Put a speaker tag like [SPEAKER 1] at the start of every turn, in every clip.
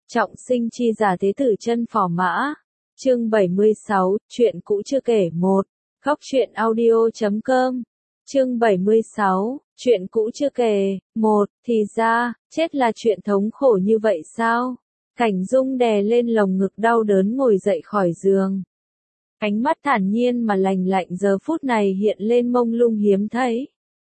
[SPEAKER 1] Trọng sinh chi giả thế tử chân phò mã. Chương 76, chuyện cũ chưa kể 1. Góc truyện audio.com. Chương 76, chuyện cũ chưa kể 1. Thì ra, chết là chuyện thống khổ như vậy sao? Cảnh Dung đè lên lồng ngực đau đớn ngồi dậy khỏi giường. Ánh mắt thản nhiên mà lành lạnh giờ phút này hiện lên mông lung hiếm thấy.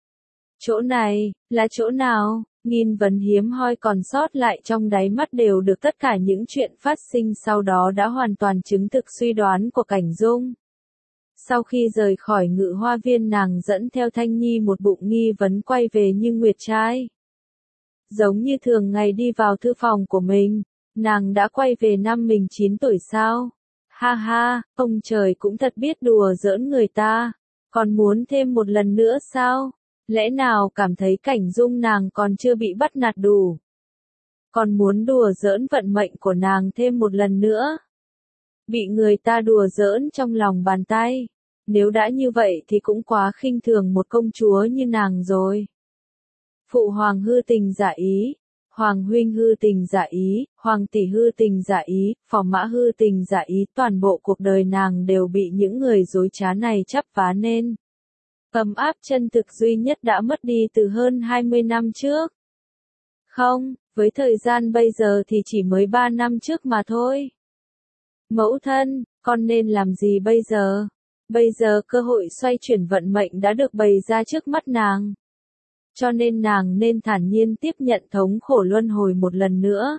[SPEAKER 1] Chỗ này, là chỗ nào? Nghìn vấn hiếm hoi còn sót lại trong đáy mắt đều được tất cả những chuyện phát sinh sau đó đã hoàn toàn chứng thực suy đoán của Cảnh Dung. Sau khi rời khỏi Ngự Hoa Viên nàng dẫn theo Thanh Nhi một bụng nghi vấn quay về như nguyệt trai. Giống như thường ngày đi vào thư phòng của mình, nàng đã quay về năm mình 9 tuổi sao? Ha ha, ông trời cũng thật biết đùa giỡn người ta, còn muốn thêm một lần nữa sao? Lẽ nào cảm thấy Cảnh Dung nàng còn chưa bị bắt nạt đủ? Còn muốn đùa giỡn vận mệnh của nàng thêm một lần nữa? Bị người ta đùa giỡn trong lòng bàn tay. Nếu đã như vậy thì cũng quá khinh thường một công chúa như nàng rồi. Phụ hoàng hư tình giả ý, hoàng huynh hư tình giả ý, hoàng tỷ hư tình giả ý, phò mã hư tình giả ý, toàn bộ cuộc đời nàng đều bị những người dối trá này chắp vá nên. Ấm áp chân thực duy nhất đã mất đi từ hơn 20 năm trước. Không, với thời gian bây giờ thì chỉ mới 3 năm trước mà thôi. Mẫu thân, con nên làm gì bây giờ? Bây giờ cơ hội xoay chuyển vận mệnh đã được bày ra trước mắt nàng. Cho nên nàng nên thản nhiên tiếp nhận thống khổ luân hồi một lần nữa.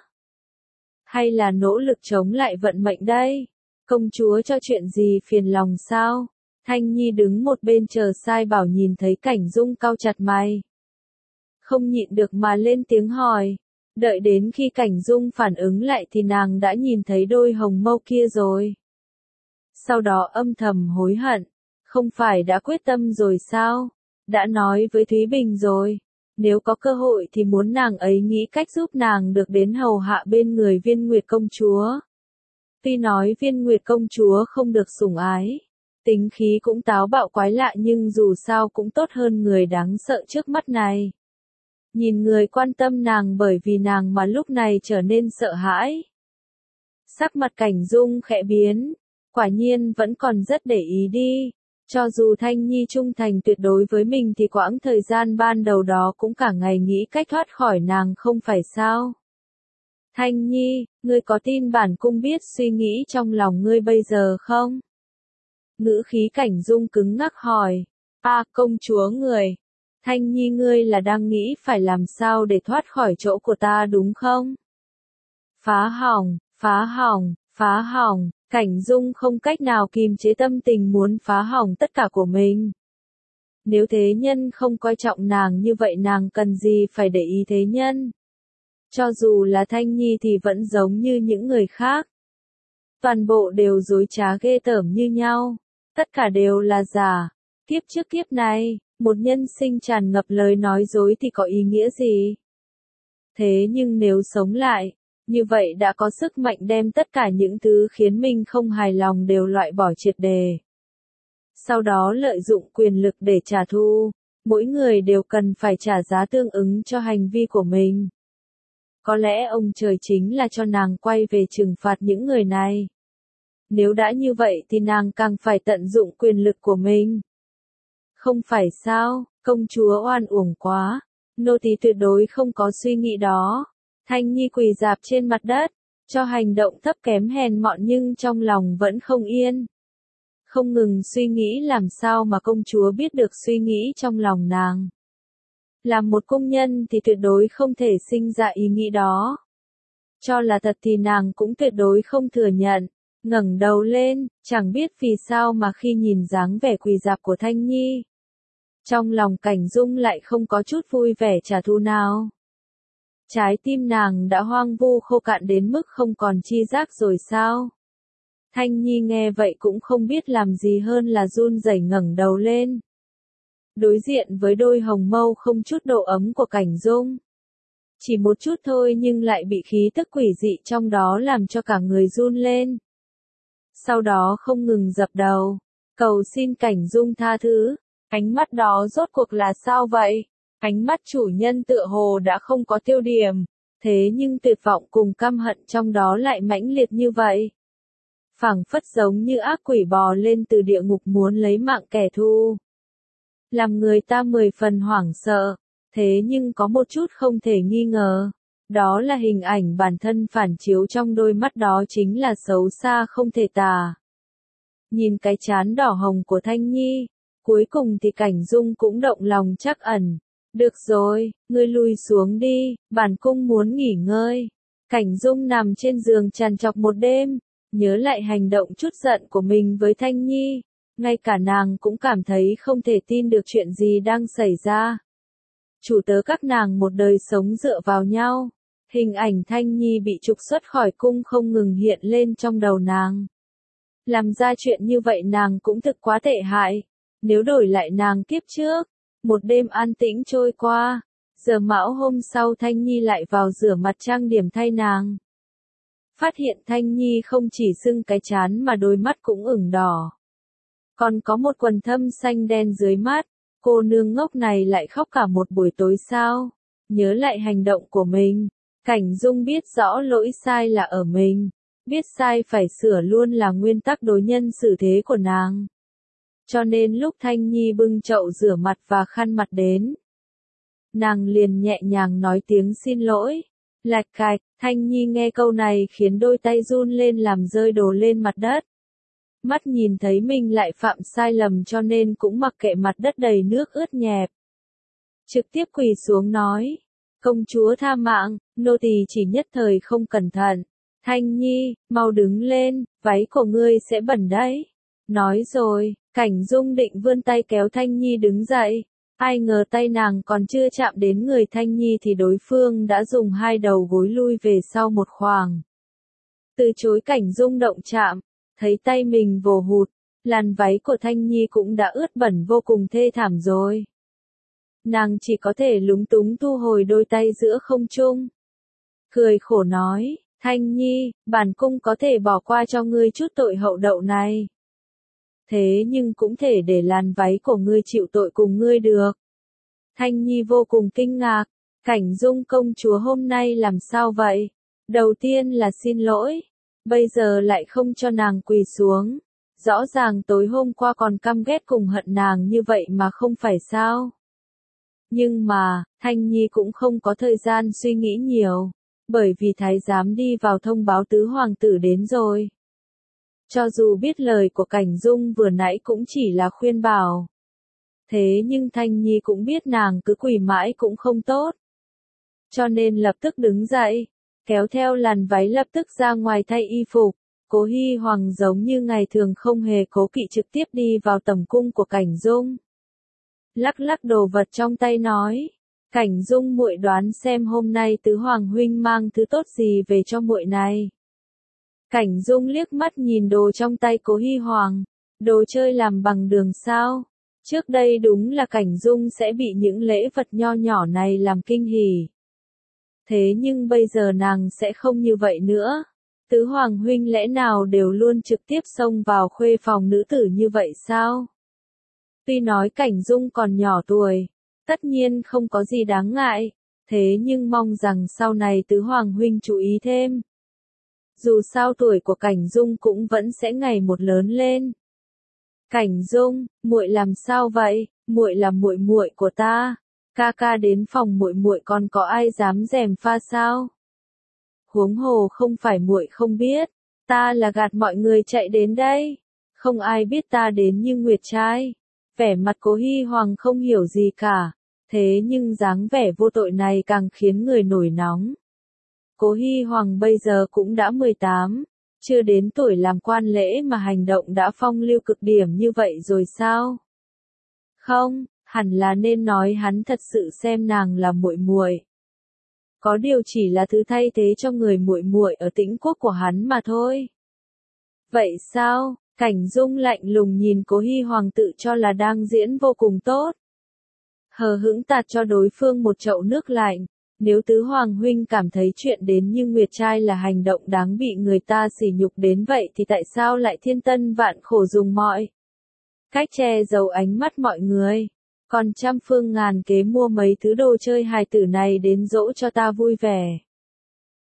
[SPEAKER 1] Hay là nỗ lực chống lại vận mệnh đây? Công chúa cho chuyện gì phiền lòng sao? Thanh Nhi đứng một bên chờ sai bảo nhìn thấy Cảnh Dung cau chặt mày. Không nhịn được mà lên tiếng hỏi. Đợi đến khi Cảnh Dung phản ứng lại thì nàng đã nhìn thấy đôi hồng mâu kia rồi. Sau đó âm thầm hối hận. Không phải đã quyết tâm rồi sao? Đã nói với Thúy Bình rồi. Nếu có cơ hội thì muốn nàng ấy nghĩ cách giúp nàng được đến hầu hạ bên người Viên Nguyệt công chúa. Tuy nói Viên Nguyệt công chúa không được sủng ái. Tính khí cũng táo bạo quái lạ nhưng dù sao cũng tốt hơn người đáng sợ trước mắt này. Nhìn người quan tâm nàng bởi vì nàng mà lúc này trở nên sợ hãi. Sắc mặt Cảnh Dung khẽ biến. Quả nhiên vẫn còn rất để ý đi. Cho dù Thanh Nhi trung thành tuyệt đối với mình thì quãng thời gian ban đầu đó cũng cả ngày nghĩ cách thoát khỏi nàng không phải sao. Thanh Nhi, ngươi có tin bản cung biết suy nghĩ trong lòng ngươi bây giờ không? Ngữ khí Cảnh Dung cứng ngắc hỏi. Công chúa người. Thanh Nhi ngươi là đang nghĩ phải làm sao để thoát khỏi chỗ của ta đúng không? Phá hỏng, phá hỏng, phá hỏng. Cảnh Dung không cách nào kìm chế tâm tình muốn phá hỏng tất cả của mình. Nếu thế nhân không coi trọng nàng như vậy nàng cần gì phải để ý thế nhân? Cho dù là Thanh Nhi thì vẫn giống như những người khác. Toàn bộ đều dối trá ghê tởm như nhau. Tất cả đều là giả. Kiếp trước kiếp này, một nhân sinh tràn ngập lời nói dối thì có ý nghĩa gì? Thế nhưng nếu sống lại, như vậy đã có sức mạnh đem tất cả những thứ khiến mình không hài lòng đều loại bỏ triệt đề. Sau đó lợi dụng quyền lực để trả thù, mỗi người đều cần phải trả giá tương ứng cho hành vi của mình. Có lẽ ông trời chính là cho nàng quay về trừng phạt những người này. Nếu đã như vậy thì nàng càng phải tận dụng quyền lực của mình. Không phải sao, công chúa oan uổng quá, nô tỳ tuyệt đối không có suy nghĩ đó. Thanh Nhi quỳ rạp trên mặt đất, cho hành động thấp kém hèn mọn nhưng trong lòng vẫn không yên. Không ngừng suy nghĩ làm sao mà công chúa biết được suy nghĩ trong lòng nàng. Làm một công nhân thì tuyệt đối không thể sinh ra ý nghĩ đó. Cho là thật thì nàng cũng tuyệt đối không thừa nhận. Ngẩng đầu lên, chẳng biết vì sao mà khi nhìn dáng vẻ quỳ rạp của Thanh Nhi, trong lòng Cảnh Dung lại không có chút vui vẻ trả thù nào. Trái tim nàng đã hoang vu khô cạn đến mức không còn chi giác rồi sao? Thanh Nhi nghe vậy cũng không biết làm gì hơn là run rẩy ngẩng đầu lên. Đối diện với đôi hồng mâu không chút độ ấm của Cảnh Dung. Chỉ một chút thôi nhưng lại bị khí tức quỷ dị trong đó làm cho cả người run lên. Sau đó không ngừng dập đầu, cầu xin Cảnh Dung tha thứ. Ánh mắt đó rốt cuộc là sao vậy? Ánh mắt chủ nhân tựa hồ đã không có tiêu điểm. Thế nhưng tuyệt vọng cùng căm hận trong đó lại mãnh liệt như vậy. Phảng phất giống như ác quỷ bò lên từ địa ngục muốn lấy mạng kẻ thù. Làm người ta 10 phần hoảng sợ, thế nhưng có một chút không thể nghi ngờ. Đó là hình ảnh bản thân phản chiếu trong đôi mắt đó chính là xấu xa không thể tả. Nhìn cái trán đỏ hồng của Thanh Nhi, cuối cùng thì Cảnh Dung cũng động lòng trắc ẩn. Được rồi, ngươi lùi xuống đi, bản cung muốn nghỉ ngơi. Cảnh Dung nằm trên giường trằn trọc một đêm, nhớ lại hành động chút giận của mình với Thanh Nhi. Ngay cả nàng cũng cảm thấy không thể tin được chuyện gì đang xảy ra. Chủ tớ các nàng một đời sống dựa vào nhau. Hình ảnh Thanh Nhi bị trục xuất khỏi cung không ngừng hiện lên trong đầu nàng. Làm ra chuyện như vậy nàng cũng thực quá tệ hại. Nếu đổi lại nàng kiếp trước, một đêm an tĩnh trôi qua, giờ mão hôm sau Thanh Nhi lại vào rửa mặt trang điểm thay nàng. Phát hiện Thanh Nhi không chỉ sưng cái trán mà đôi mắt cũng ửng đỏ. Còn có một quầng thâm xanh đen dưới mắt, cô nương ngốc này lại khóc cả một buổi tối sao? Nhớ lại hành động của mình, Cảnh Dung biết rõ lỗi sai là ở mình, biết sai phải sửa luôn là nguyên tắc đối nhân xử thế của nàng. Cho nên lúc Thanh Nhi bưng chậu rửa mặt và khăn mặt đến, nàng liền nhẹ nhàng nói tiếng xin lỗi. Lạch cạch, Thanh Nhi nghe câu này khiến đôi tay run lên làm rơi đồ lên mặt đất. Mắt nhìn thấy mình lại phạm sai lầm cho nên cũng mặc kệ mặt đất đầy nước ướt nhẹp. Trực tiếp quỳ xuống nói, công chúa tha mạng, nô tỳ chỉ nhất thời không cẩn thận. Thanh Nhi, mau đứng lên, váy của ngươi sẽ bẩn đấy. Nói rồi, Cảnh Dung định vươn tay kéo Thanh Nhi đứng dậy. Ai ngờ tay nàng còn chưa chạm đến người Thanh Nhi thì đối phương đã dùng hai đầu gối lui về sau một khoảng. Từ chối Cảnh Dung động chạm, thấy tay mình vồ hụt, làn váy của Thanh Nhi cũng đã ướt bẩn vô cùng thê thảm rồi. Nàng chỉ có thể lúng túng thu hồi đôi tay giữa không trung. Cười khổ nói, Thanh Nhi, bản cung có thể bỏ qua cho ngươi chút tội hậu đậu này. Thế nhưng cũng thể để làn váy của ngươi chịu tội cùng ngươi được. Thanh Nhi vô cùng kinh ngạc, Cảnh Dung công chúa hôm nay làm sao vậy? Đầu tiên là xin lỗi, bây giờ lại không cho nàng quỳ xuống. Rõ ràng tối hôm qua còn căm ghét cùng hận nàng như vậy mà không phải sao? Nhưng mà, Thanh Nhi cũng không có thời gian suy nghĩ nhiều, bởi vì thái giám đi vào thông báo tứ hoàng tử đến rồi. Cho dù biết lời của Cảnh Dung vừa nãy cũng chỉ là khuyên bảo. Thế nhưng Thanh Nhi cũng biết nàng cứ quỳ mãi cũng không tốt. Cho nên lập tức đứng dậy, kéo theo làn váy lập tức ra ngoài thay y phục. Cố Hy Hoàng giống như ngày thường không hề cố kỵ trực tiếp đi vào tầm cung của Cảnh Dung. Lắc lắc đồ vật trong tay nói, Cảnh Dung muội đoán xem hôm nay tứ hoàng huynh mang thứ tốt gì về cho muội này. Cảnh Dung liếc mắt nhìn đồ trong tay Cố Hy Hoàng, đồ chơi làm bằng đường sao. Trước đây đúng là Cảnh Dung sẽ bị những lễ vật nho nhỏ này làm kinh hỉ. Thế nhưng bây giờ nàng sẽ không như vậy nữa. Tứ hoàng huynh lẽ nào đều luôn trực tiếp xông vào khuê phòng nữ tử như vậy sao? Tuy nói Cảnh Dung còn nhỏ tuổi, tất nhiên không có gì đáng ngại, thế nhưng mong rằng sau này tứ hoàng huynh chú ý thêm. Dù sao tuổi của Cảnh Dung cũng vẫn sẽ ngày một lớn lên. Cảnh Dung, muội làm sao vậy? Muội là muội muội của ta. Ca ca đến phòng muội muội còn có ai dám gièm pha sao? Huống hồ không phải muội không biết, ta là gạt mọi người chạy đến đây. Không ai biết ta đến như Nguyệt trai. Vẻ mặt Cố Hy Hoàng không hiểu gì cả, thế nhưng dáng vẻ vô tội này càng khiến người nổi nóng. Cố Hy Hoàng bây giờ cũng đã 18, chưa đến tuổi làm quan lễ mà hành động đã phong lưu cực điểm như vậy rồi sao? Không, hẳn là nên nói hắn thật sự xem nàng là muội muội. Có điều chỉ là thứ thay thế cho người muội muội ở Tĩnh Quốc của hắn mà thôi. Vậy sao? Cảnh Dung lạnh lùng nhìn Cố Hy Hoàng tự cho là đang diễn vô cùng tốt. Hờ hững tạt cho đối phương một chậu nước lạnh. Nếu tứ hoàng huynh cảm thấy chuyện đến như Nguyệt trai là hành động đáng bị người ta sỉ nhục đến vậy thì tại sao lại thiên tân vạn khổ dùng mọi cách che giấu ánh mắt mọi người, còn trăm phương ngàn kế mua mấy thứ đồ chơi hài tử này đến dỗ cho ta vui vẻ.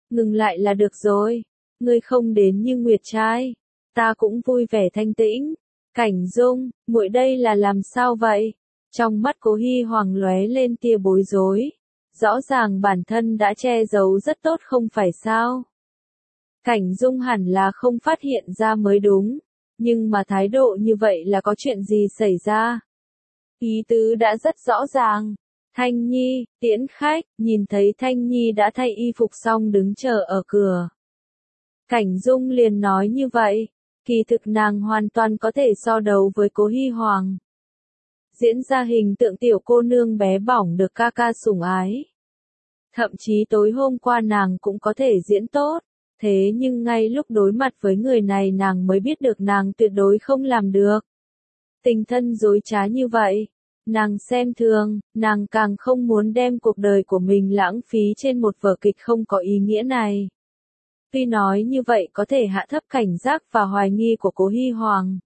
[SPEAKER 1] ngừng lại là được rồi. Ngươi không đến như Nguyệt trai, ta cũng vui vẻ thanh tĩnh. Cảnh Dung, muội đây là làm sao vậy? Trong mắt Cố Hy Hoàng lóe lên tia bối rối. Rõ ràng bản thân đã che giấu rất tốt không phải sao? Cảnh Dung hẳn là không phát hiện ra mới đúng. Nhưng mà thái độ như vậy là có chuyện gì xảy ra? Ý tứ đã rất rõ ràng. Thanh Nhi, tiễn khách, nhìn thấy Thanh Nhi đã thay y phục xong đứng chờ ở cửa. Cảnh Dung liền nói như vậy, kỳ thực nàng hoàn toàn có thể so đấu với Cố Hy Hoàng. Diễn ra hình tượng tiểu cô nương bé bỏng được ca ca sủng ái. Thậm chí tối hôm qua nàng cũng có thể diễn tốt, thế nhưng ngay lúc đối mặt với người này nàng mới biết được nàng tuyệt đối không làm được. Tình thân dối trá như vậy, nàng xem thường, nàng càng không muốn đem cuộc đời của mình lãng phí trên một vở kịch không có ý nghĩa này. Tuy nói như vậy có thể hạ thấp cảnh giác và hoài nghi của Cố Hy Hoàng.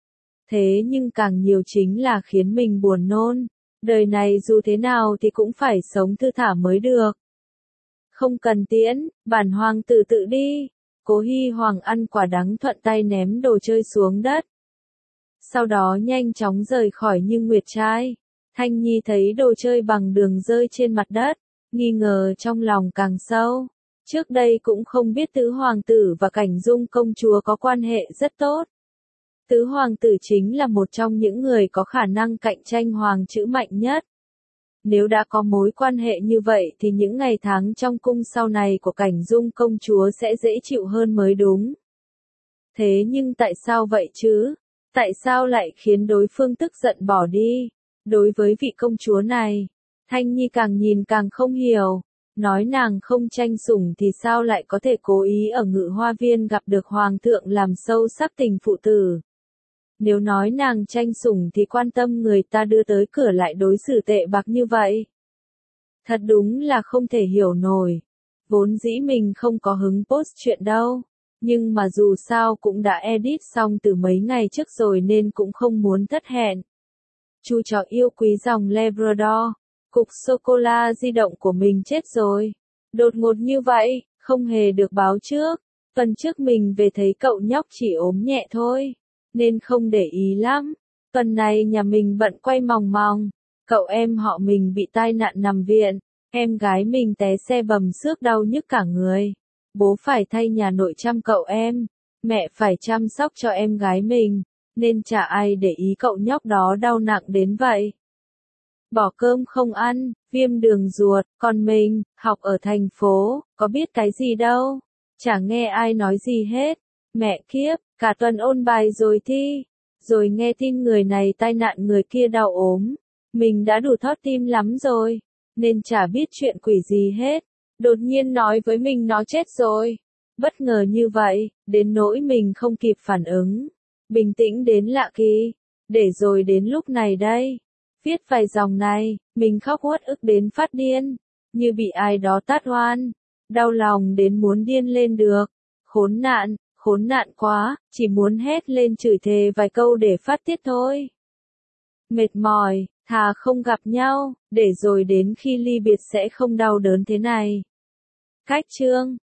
[SPEAKER 1] Thế nhưng càng nhiều chính là khiến mình buồn nôn. Đời này dù thế nào thì cũng phải sống thư thả mới được. Không cần tiễn, bản hoàng tử tự đi. Cố Hy Hoàng ăn quả đắng thuận tay ném đồ chơi xuống đất. Sau đó nhanh chóng rời khỏi như Nguyệt trai. Thanh Nhi thấy đồ chơi bằng đường rơi trên mặt đất, nghi ngờ trong lòng càng sâu. Trước đây cũng không biết tứ hoàng tử và Cảnh Dung công chúa có quan hệ rất tốt. Tứ hoàng tử chính là một trong những người có khả năng cạnh tranh hoàng chữ mạnh nhất. Nếu đã có mối quan hệ như vậy thì những ngày tháng trong cung sau này của Cảnh Dung công chúa sẽ dễ chịu hơn mới đúng. Thế nhưng tại sao vậy chứ? Tại sao lại khiến đối phương tức giận bỏ đi? Đối với vị công chúa này, Thanh Nhi càng nhìn càng không hiểu. Nói nàng không tranh sủng thì sao lại có thể cố ý ở Ngự Hoa Viên gặp được hoàng thượng làm sâu sắc tình phụ tử. Nếu nói nàng tranh sủng thì quan tâm người ta đưa tới cửa lại đối xử tệ bạc như vậy. Thật đúng là không thể hiểu nổi. Vốn dĩ mình không có hứng post chuyện đâu. Nhưng mà dù sao cũng đã edit xong từ mấy ngày trước rồi nên cũng không muốn thất hẹn. Chú chó yêu quý dòng Labrador. Cục sô-cô-la di động của mình chết rồi. Đột ngột như vậy, không hề được báo trước. Tuần trước mình về thấy cậu nhóc chỉ ốm nhẹ thôi, nên không để ý lắm. Tuần này nhà mình bận quay mòng mòng. Cậu em họ mình bị tai nạn nằm viện. Em gái mình té xe bầm xước đau nhức cả người. Bố phải thay nhà nội chăm cậu em. Mẹ phải chăm sóc cho em gái mình. Nên chả ai để ý cậu nhóc đó đau nặng đến vậy. Bỏ cơm không ăn, viêm đường ruột, còn mình, học ở thành phố, có biết cái gì đâu. Chả nghe ai nói gì hết. Mẹ kiếp, cả tuần ôn bài rồi thi. Rồi nghe tin người này tai nạn người kia đau ốm. Mình đã đủ thót tim lắm rồi. Nên chả biết chuyện quỷ gì hết. Đột nhiên nói với mình nó chết rồi. Bất ngờ như vậy, đến nỗi mình không kịp phản ứng. Bình tĩnh đến lạ kỳ. Để rồi đến lúc này đây. Viết vài dòng này, mình khóc uất ức đến phát điên. Như bị ai đó tát oan. Đau lòng đến muốn điên lên được. Khốn nạn quá, chỉ muốn hét lên chửi thề vài câu để phát tiết thôi. Mệt mỏi, thà không gặp nhau, để rồi đến khi ly biệt sẽ không đau đớn thế này. Cách chương